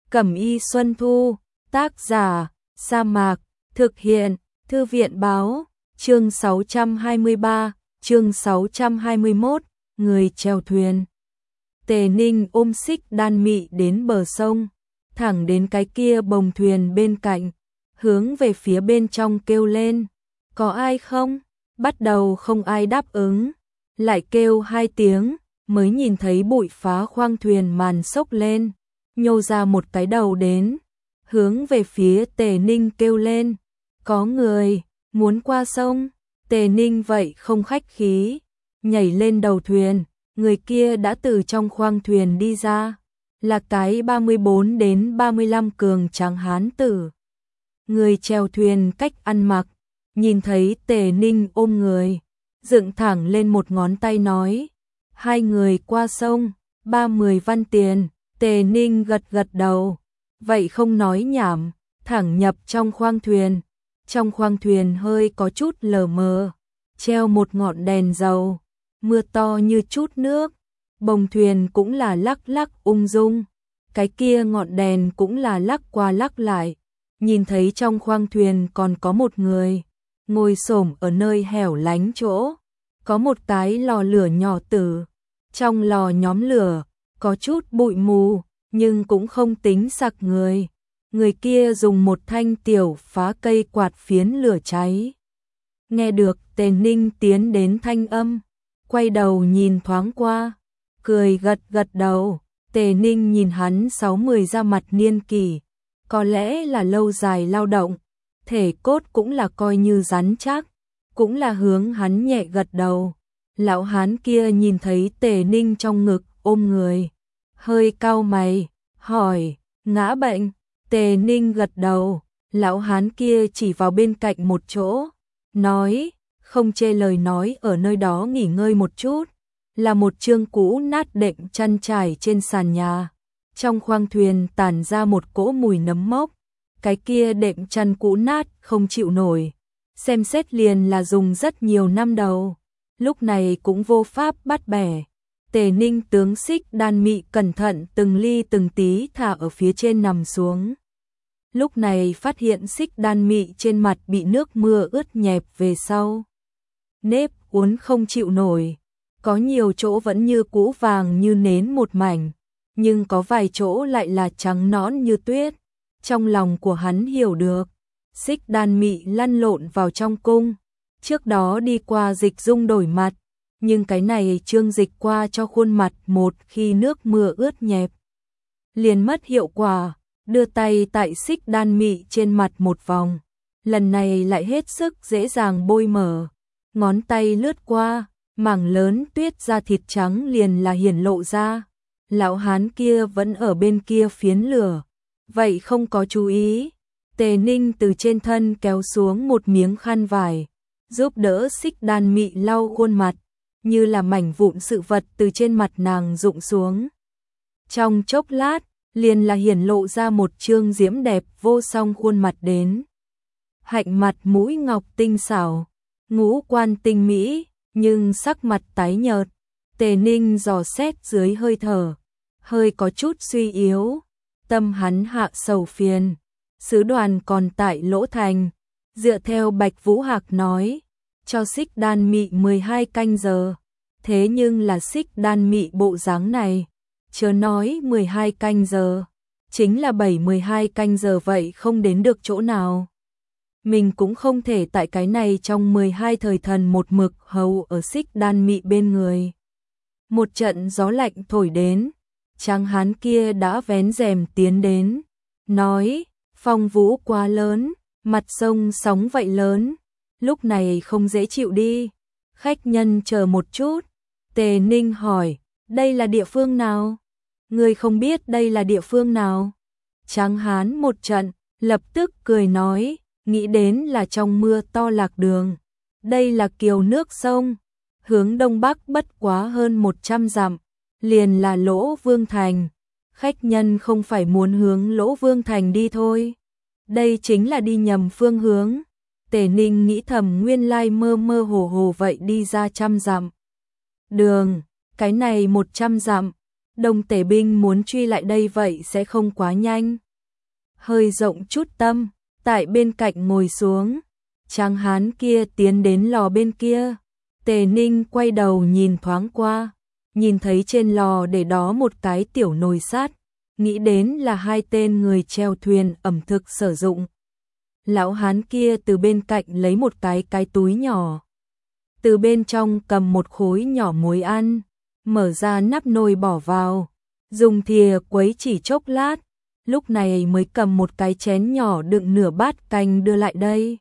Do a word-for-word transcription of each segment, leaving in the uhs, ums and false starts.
Cẩm y Xuân Thu, tác giả, Sa Mạc, thực hiện, Thư viện báo, chương sáu trăm hai mươi ba, chương sáu trăm hai mươi mốt, người chèo thuyền. Tề Ninh ôm Xích Đan Mị đến bờ sông, thẳng đến cái kia bồng thuyền bên cạnh, hướng về phía bên trong kêu lên, có ai không? Bắt đầu không ai đáp ứng, lại kêu hai tiếng, mới nhìn thấy bụi phá khoang thuyền màn xốc lên, nhô ra một cái đầu đến, hướng về phía Tề Ninh kêu lên, có người, muốn qua sông. Tề Ninh vậy không khách khí, nhảy lên đầu thuyền, người kia đã từ trong khoang thuyền đi ra, là cái ba mươi bốn đến ba mươi lăm cường tráng hán tử. Người chèo thuyền cách ăn mặc, nhìn thấy Tề Ninh ôm người, dựng thẳng lên một ngón tay nói, hai người qua sông, ba mươi văn tiền. Tề Ninh gật gật đầu, vậy không nói nhảm, thẳng nhập trong khoang thuyền. Trong khoang thuyền hơi có chút lờ mờ, treo một ngọn đèn dầu, mưa to như chút nước, bồng thuyền cũng là lắc lắc ung dung, cái kia ngọn đèn cũng là lắc qua lắc lại, nhìn thấy trong khoang thuyền còn có một người, ngồi xổm ở nơi hẻo lánh chỗ, có một cái lò lửa nhỏ tử, trong lò nhóm lửa, có chút bụi mù, nhưng cũng không tính sặc người. Người kia dùng một thanh tiểu phá cây quạt phiến lửa cháy. Nghe được Tề Ninh tiến đến thanh âm, quay đầu nhìn thoáng qua, cười gật gật đầu. Tề Ninh nhìn hắn sáu mươi ra mặt niên kỷ, có lẽ là lâu dài lao động, thể cốt cũng là coi như rắn chắc, cũng là hướng hắn nhẹ gật đầu. Lão hán kia nhìn thấy Tề Ninh trong ngực ôm người, hơi cau mày, hỏi, ngã bệnh? Tề Ninh gật đầu, lão hán kia chỉ vào bên cạnh một chỗ, nói, không chê lời nói ở nơi đó nghỉ ngơi một chút, là một chương cũ nát đệm chăn trải trên sàn nhà. Trong khoang thuyền tản ra một cỗ mùi nấm mốc, cái kia đệm chăn cũ nát không chịu nổi, xem xét liền là dùng rất nhiều năm đầu, lúc này cũng vô pháp bắt bẻ. Tề Ninh tướng Xích Đan Mị cẩn thận từng ly từng tí thả ở phía trên nằm xuống. Lúc này phát hiện Xích Đan Mị trên mặt bị nước mưa ướt nhẹp về sau. Nếp uốn không chịu nổi, có nhiều chỗ vẫn như cũ vàng như nến một mảnh, nhưng có vài chỗ lại là trắng nõn như tuyết. Trong lòng của hắn hiểu được, Xích Đan Mị lăn lộn vào trong cung, trước đó đi qua dịch dung đổi mặt. Nhưng cái này trương dịch qua cho khuôn mặt một khi nước mưa ướt nhẹp, liền mất hiệu quả, đưa tay tại Xích Đan Mị trên mặt một vòng, lần này lại hết sức dễ dàng bôi mở, ngón tay lướt qua, mảng lớn tuyết da thịt trắng liền là hiển lộ ra. Lão hán kia vẫn ở bên kia phiến lửa, vậy không có chú ý. Tề Ninh từ trên thân kéo xuống một miếng khăn vải, giúp đỡ Xích Đan Mị lau khuôn mặt, như là mảnh vụn sự vật từ trên mặt nàng rụng xuống. Trong chốc lát, liền là hiển lộ ra một trương diễm đẹp vô song khuôn mặt đến. Hạnh mặt mũi ngọc tinh xảo, ngũ quan tinh mỹ, nhưng sắc mặt tái nhợt. Tề Ninh dò xét dưới hơi thở, hơi có chút suy yếu, tâm hắn hạ sầu phiền. Sứ đoàn còn tại Lỗ Thành, dựa theo Bạch Vũ Hạc nói, cho Xích Đan Mị mười hai canh giờ, thế nhưng là Xích Đan Mị bộ dáng này, chớ nói mười hai canh giờ, chính là bảy mười hai canh giờ vậy không đến được chỗ nào. Mình cũng không thể tại cái này trong mười hai thời thần một mực hầu ở Xích Đan Mị bên người. Một trận gió lạnh thổi đến, tráng hán kia đã vén rèm tiến đến, nói, phong vũ quá lớn, mặt sông sóng vậy lớn, lúc này không dễ chịu đi, khách nhân chờ một chút. Tề Ninh hỏi, đây là địa phương nào? Người không biết đây là địa phương nào? Tráng hán một trận, lập tức cười nói, nghĩ đến là trong mưa to lạc đường. Đây là kiều nước sông, hướng đông bắc bất quá hơn một trăm dặm, liền là Lỗ Vương Thành. Khách nhân không phải muốn hướng Lỗ Vương Thành đi thôi, đây chính là đi nhầm phương hướng. Tề Ninh nghĩ thầm nguyên lai mơ mơ hồ hồ vậy đi ra trăm dặm. Đường, cái này một trăm dặm, Đông Tề binh muốn truy lại đây vậy sẽ không quá nhanh. Hơi rộng chút tâm, tại bên cạnh ngồi xuống. Tráng hán kia tiến đến lò bên kia. Tề Ninh quay đầu nhìn thoáng qua, nhìn thấy trên lò để đó một cái tiểu nồi sắt, nghĩ đến là hai tên người chèo thuyền ẩm thực sử dụng. Lão hán kia từ bên cạnh lấy một cái cái túi nhỏ, từ bên trong cầm một khối nhỏ muối ăn, mở ra nắp nồi bỏ vào, dùng thìa quấy chỉ chốc lát, lúc này mới cầm một cái chén nhỏ đựng nửa bát canh đưa lại đây.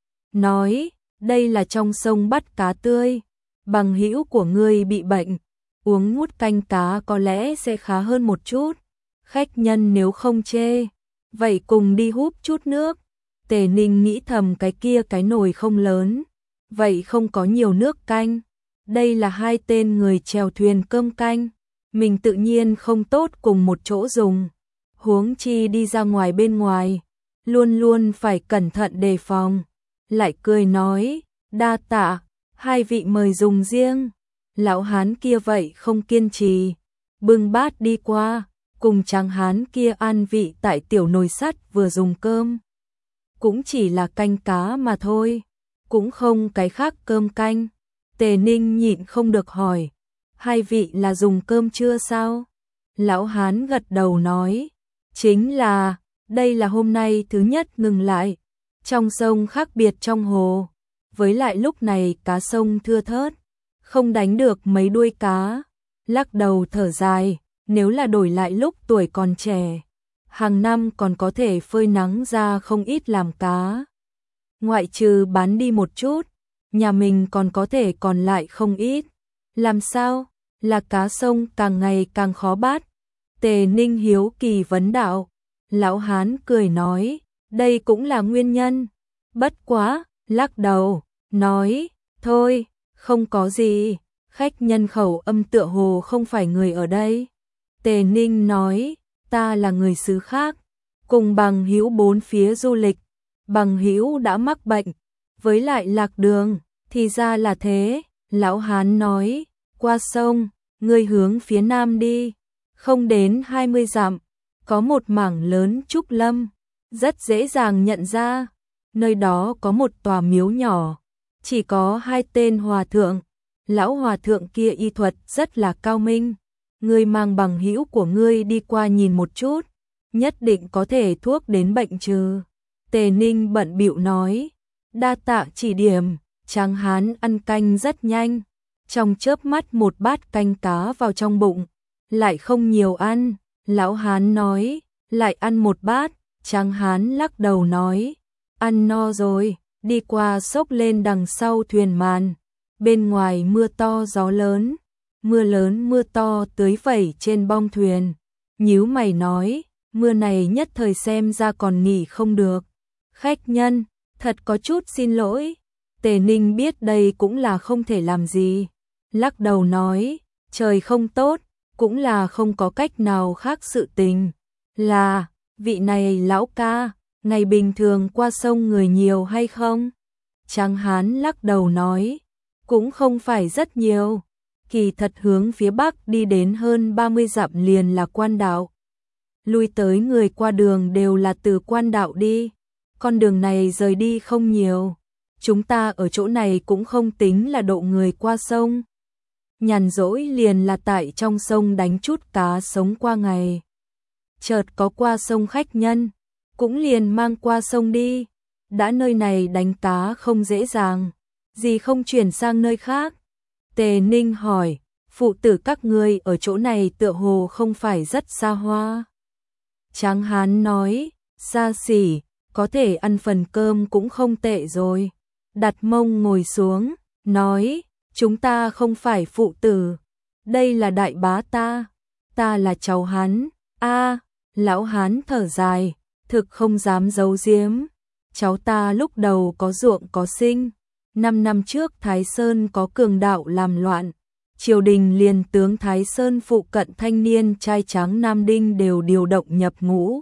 Nói, đây là trong sông bắt cá tươi, bằng hữu của ngươi bị bệnh, uống ngút canh cá có lẽ sẽ khá hơn một chút. Khách nhân nếu không chê, vậy cùng đi húp chút nước. Tề Ninh nghĩ thầm cái kia cái nồi không lớn, vậy không có nhiều nước canh. Đây là hai tên người chèo thuyền cơm canh, mình tự nhiên không tốt cùng một chỗ dùng. Huống chi đi ra ngoài bên ngoài, luôn luôn phải cẩn thận đề phòng. Lại cười nói, đa tạ, hai vị mời dùng riêng. Lão hán kia vậy không kiên trì, bưng bát đi qua, cùng tráng hán kia ăn vị tại tiểu nồi sắt vừa dùng cơm. Cũng chỉ là canh cá mà thôi, cũng không cái khác cơm canh. Tề Ninh nhịn không được hỏi, hai vị là dùng cơm chưa sao? Lão hán gật đầu nói, chính là, đây là hôm nay thứ nhất ngừng lại. Trong sông khác biệt trong hồ, với lại lúc này cá sông thưa thớt, không đánh được mấy đuôi cá. Lắc đầu thở dài, nếu là đổi lại lúc tuổi còn trẻ, hàng năm còn có thể phơi nắng ra không ít làm cá. Ngoại trừ bán đi một chút, nhà mình còn có thể còn lại không ít. Làm sao? Là cá sông càng ngày càng khó bắt. Tề Ninh hiếu kỳ vấn đạo. Lão hán cười nói, đây cũng là nguyên nhân. Bất quá, lắc đầu, nói, thôi, không có gì, khách nhân khẩu âm tựa hồ không phải người ở đây. Tề Ninh nói, ta là người xứ khác, cùng bằng hữu bốn phía du lịch, bằng hữu đã mắc bệnh, với lại lạc đường, thì ra là thế. Lão hán nói, qua sông, ngươi hướng phía nam đi, không đến hai mươi dặm, có một mảng lớn trúc lâm, rất dễ dàng nhận ra, nơi đó có một tòa miếu nhỏ, chỉ có hai tên hòa thượng. Lão hòa thượng kia y thuật rất là cao minh, ngươi mang bằng hữu của ngươi đi qua nhìn một chút, nhất định có thể thuốc đến bệnh trừ. Tề Ninh bận bịu nói, đa tạ chỉ điểm. Tráng hán ăn canh rất nhanh, trong chớp mắt một bát canh cá vào trong bụng, lại không nhiều ăn. Lão hán nói, lại ăn một bát. Tráng hán lắc đầu nói, ăn no rồi. Đi qua xốc lên đằng sau thuyền màn, bên ngoài mưa to gió lớn, mưa lớn mưa to tưới vẩy trên bong thuyền. Nhíu mày nói, mưa này nhất thời xem ra còn nghỉ không được. Khách nhân, thật có chút xin lỗi. Tề Ninh biết đây cũng là không thể làm gì, lắc đầu nói, trời không tốt, cũng là không có cách nào khác. Sự tình là, vị này lão ca, ngày bình thường qua sông người nhiều hay không? Tráng hán lắc đầu nói, cũng không phải rất nhiều, kỳ thật hướng phía bắc đi đến hơn ba mươi dặm liền là quan đạo. Lui tới người qua đường đều là từ quan đạo đi, con đường này rời đi không nhiều. Chúng ta ở chỗ này cũng không tính là độ người qua sông. Nhàn rỗi liền là tại trong sông đánh chút cá sống qua ngày. Chợt có qua sông khách nhân, cũng liền mang qua sông đi. Đã nơi này đánh cá không dễ dàng, gì không chuyển sang nơi khác. Tề Ninh hỏi, phụ tử các ngươi ở chỗ này tựa hồ không phải rất xa hoa. Tráng hán nói, xa xỉ, có thể ăn phần cơm cũng không tệ rồi. Đặt mông ngồi xuống, nói, chúng ta không phải phụ tử, đây là đại bá ta, ta là cháu hắn. A, lão hán thở dài, thực không dám giấu giếm, cháu ta lúc đầu có ruộng có sinh, năm năm trước Thái Sơn có cường đạo làm loạn, triều đình liền tướng Thái Sơn phụ cận thanh niên trai tráng nam đinh đều điều động nhập ngũ,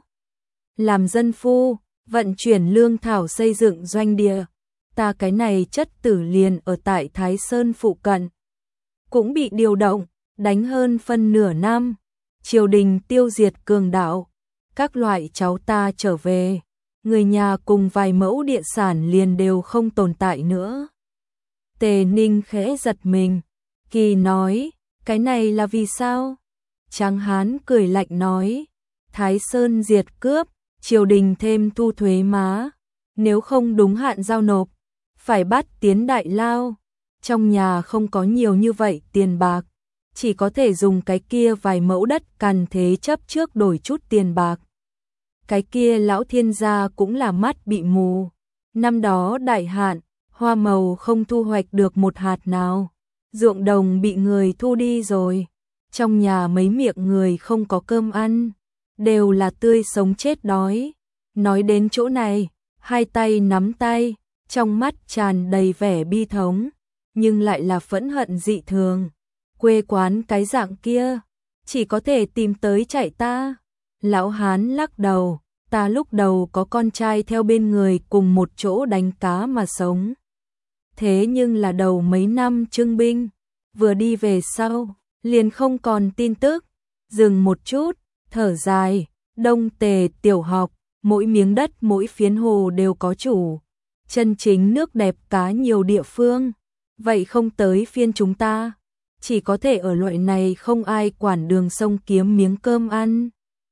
làm dân phu, vận chuyển lương thảo xây dựng doanh địa. Ta cái này chất tử liền ở tại Thái Sơn phụ cận, cũng bị điều động, đánh hơn phân nửa năm, triều đình tiêu diệt cường đạo, các loại cháu ta trở về, người nhà cùng vài mẫu địa sản liền đều không tồn tại nữa. Tề Ninh khẽ giật mình, kỳ nói, cái này là vì sao? Tráng Hán cười lạnh nói, Thái Sơn diệt cướp, triều đình thêm thu thuế má, nếu không đúng hạn giao nộp, phải bắt tiến đại lao. Trong nhà không có nhiều như vậy tiền bạc, chỉ có thể dùng cái kia vài mẫu đất cằn thế chấp trước đổi chút tiền bạc. Cái kia lão thiên gia cũng là mắt bị mù, năm đó đại hạn, hoa màu không thu hoạch được một hạt nào, ruộng đồng bị người thu đi rồi, trong nhà mấy miệng người không có cơm ăn, đều là tươi sống chết đói. Nói đến chỗ này, hai tay nắm tay, trong mắt tràn đầy vẻ bi thống, nhưng lại là phẫn hận dị thường. Quê quán cái dạng kia, chỉ có thể tìm tới chạy ta. Lão Hán lắc đầu, ta lúc đầu có con trai theo bên người cùng một chỗ đánh cá mà sống. Thế nhưng là đầu mấy năm trưng binh, vừa đi về sau, liền không còn tin tức. Dừng một chút, thở dài, Đông Tề tiểu học, mỗi miếng đất mỗi phiến hồ đều có chủ. Chân chính nước đẹp cá nhiều địa phương, vậy không tới phiên chúng ta, chỉ có thể ở loại này không ai quản đường sông kiếm miếng cơm ăn.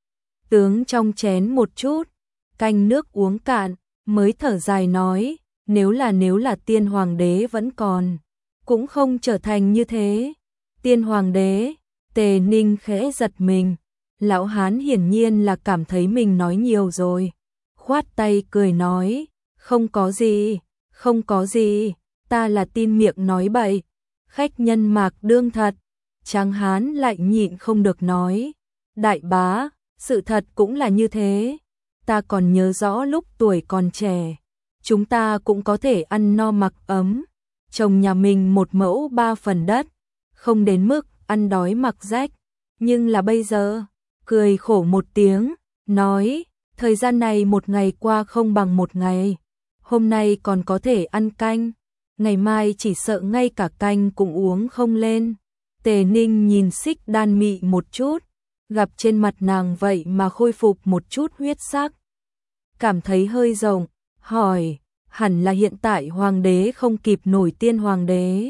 Tướng trong chén một chút, canh nước uống cạn, mới thở dài nói, nếu là nếu là tiên hoàng đế vẫn còn, cũng không trở thành như thế. Tiên hoàng đế, Tề Ninh khẽ giật mình, lão Hán hiển nhiên là cảm thấy mình nói nhiều rồi, khoát tay cười nói, không có gì, không có gì, ta là tin miệng nói bậy, khách nhân mạc đương thật. Tráng Hán lại nhịn không được nói, đại bá, sự thật cũng là như thế, ta còn nhớ rõ lúc tuổi còn trẻ, chúng ta cũng có thể ăn no mặc ấm, trồng nhà mình một mẫu ba phần đất, không đến mức ăn đói mặc rách, nhưng là bây giờ, cười khổ một tiếng, nói, thời gian này một ngày qua không bằng một ngày, hôm nay còn có thể ăn canh, ngày mai chỉ sợ ngay cả canh cũng uống không lên. Tề Ninh nhìn Xích Đan mị một chút, gặp trên mặt nàng vậy mà khôi phục một chút huyết sắc, cảm thấy hơi rộng, hỏi, hẳn là hiện tại hoàng đế không kịp nổi tiên hoàng đế.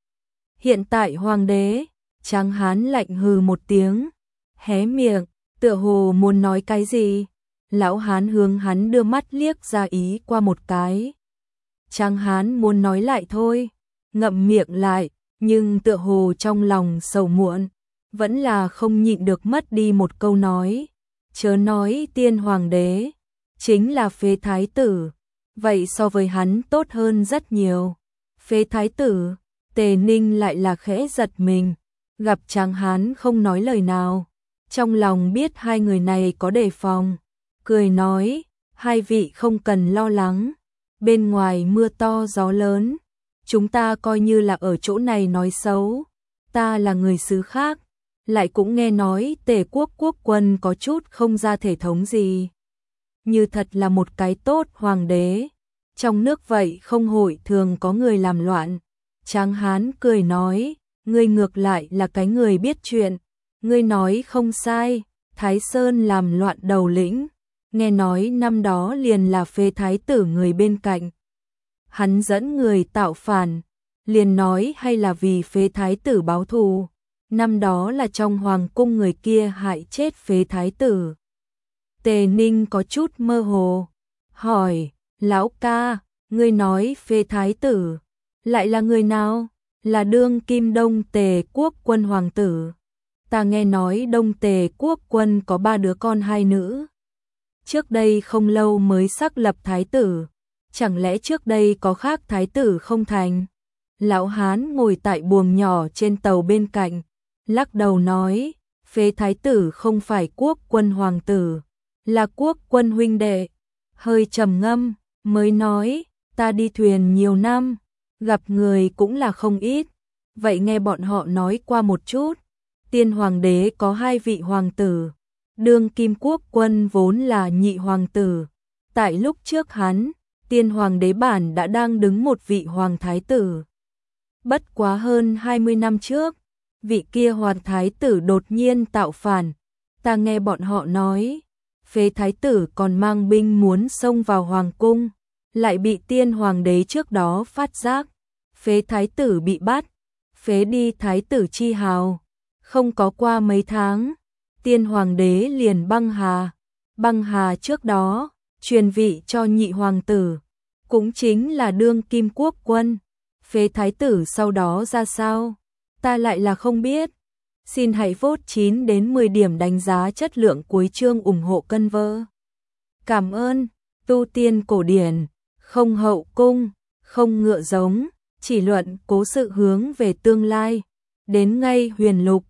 Hiện tại hoàng đế, Tráng Hán lạnh hừ một tiếng, hé miệng, tựa hồ muốn nói cái gì. Lão Hán hướng hắn đưa mắt liếc ra ý qua một cái. Tráng Hán muốn nói lại thôi, ngậm miệng lại, nhưng tựa hồ trong lòng sầu muộn, vẫn là không nhịn được mất đi một câu nói. Chớ nói tiên hoàng đế, chính là phế thái tử, vậy so với hắn tốt hơn rất nhiều. Phế thái tử, Tề Ninh lại là khẽ giật mình, gặp Tráng Hán không nói lời nào, trong lòng biết hai người này có đề phòng, cười nói, hai vị không cần lo lắng, bên ngoài mưa to gió lớn, chúng ta coi như là ở chỗ này nói xấu, ta là người xứ khác, lại cũng nghe nói Tề quốc quốc quân có chút không ra thể thống gì. Như thật là một cái tốt hoàng đế, trong nước vậy không hội thường có người làm loạn. Tráng Hán cười nói, ngươi ngược lại là cái người biết chuyện, ngươi nói không sai, Thái Sơn làm loạn đầu lĩnh, nghe nói năm đó liền là phế thái tử người bên cạnh. Hắn dẫn người tạo phản, liền nói hay là vì phế thái tử báo thù, năm đó là trong hoàng cung người kia hại chết phế thái tử. Tề Ninh có chút mơ hồ, hỏi, lão ca, ngươi nói phế thái tử, lại là người nào? Là đương kim Đông Tề quốc quân hoàng tử. Ta nghe nói Đông Tề quốc quân có ba đứa con hai nữ. Trước đây không lâu mới xác lập thái tử, chẳng lẽ trước đây có khác thái tử không thành? Lão Hán ngồi tại buồng nhỏ trên tàu bên cạnh, lắc đầu nói, phế thái tử không phải quốc quân hoàng tử, là quốc quân huynh đệ. Hơi trầm ngâm, mới nói, ta đi thuyền nhiều năm, gặp người cũng là không ít, vậy nghe bọn họ nói qua một chút, tiên hoàng đế có hai vị hoàng tử, đương kim quốc quân vốn là nhị hoàng tử, tại lúc trước hắn, tiên hoàng đế bản đã đang đứng một vị hoàng thái tử. Bất quá hơn hai mươi năm trước, vị kia hoàng thái tử đột nhiên tạo phản, Ta nghe bọn họ nói, Phế thái tử còn mang binh muốn xông vào hoàng cung, lại bị Tiên hoàng đế trước đó phát giác. Phế thái tử bị bắt, phế đi thái tử chi hào. Không có qua mấy tháng, Tiên hoàng đế liền băng hà. Băng hà trước đó, truyền vị cho nhị hoàng tử, cũng chính là đương kim quốc quân. Phế thái tử sau đó ra sao? Ta lại là không biết. Xin hãy vote chín đến mười điểm đánh giá chất lượng cuối chương ủng hộ cân vơ. Cảm ơn. Tu tiên cổ điển, không hậu cung, không ngựa giống, chỉ luận cố sự hướng về tương lai. Đến ngay huyền lục,